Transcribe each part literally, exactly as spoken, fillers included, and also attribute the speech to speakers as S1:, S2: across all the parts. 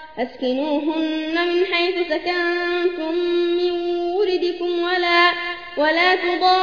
S1: أسكنوهن من حيث سكنتم من وردكم ولا, ولا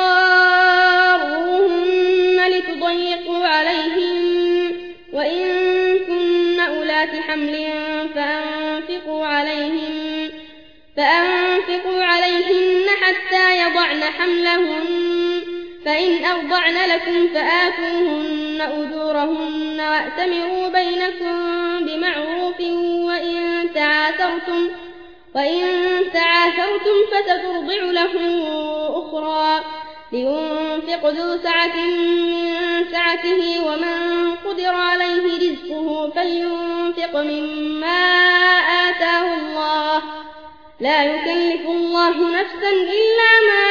S1: تضاروهن لتضيقوا عليهن وإن كن أولات حمل فأنفقوا عليهن, فأنفقوا عليهن حتى يضعن حملهن فإن أرضعن لكم فآتوهن أجورهن وأتمروا بينكم بمعروف وإن تعاثرتم, وإن تعاثرتم فسترضع له أخرى لينفق ذو سعة من سعته ومن قدر عليه رزقه فلينفق مما آتاه الله لا يكلف الله نفسا إلا ما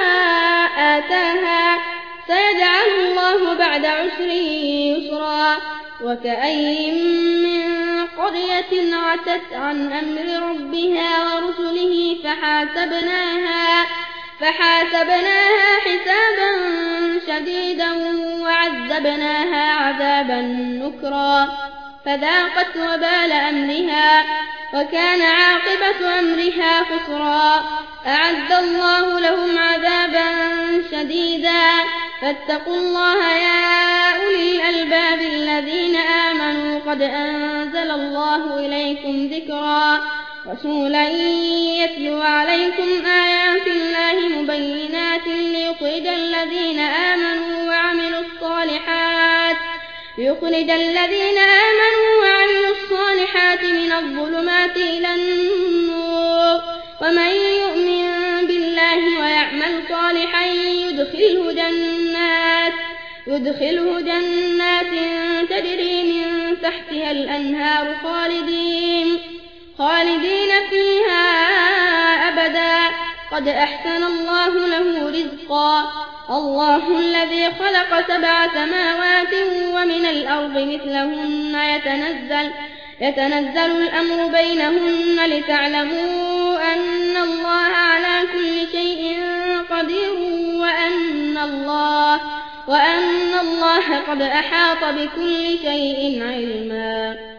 S1: آتاها سيجعل الله بعد عسر يسرا. وكأين من قرية عتت عن أمر ربها ورسله فحاسبناها, فحاسبناها حسابا شديدا وعذبناها عذابا نكرا فذاقت وبال أمرها وكان عاقبة أمرها خسرا. أعد الله لهم عذابا شديدا فاتقوا الله يا أولي الألباب الذين آمنوا قد أنزل الله إليكم ذكرا رسولا يتلو عليكم آيات الله مبينات ليخرج الذين آمنوا وعملوا الصالحات ليخرج الذين آمنوا وعملوا الصالحات من الظلمات إلى النور ومن يؤمن بالله ويعمل صالحا يدخله جنات, يدخله جنات تجري من تحتها الأنهار خالدين, خالدين فيها أبدا قد أحسن الله له رزقا. الله الذي خلق سبع سماوات ومن الأرض مثلهن يتنزل, يتنزل الأمر بينهن لتعلموا أن الله على كل شيء قدير وأن الله, وأن الله قد أحاط بكل شيء علما.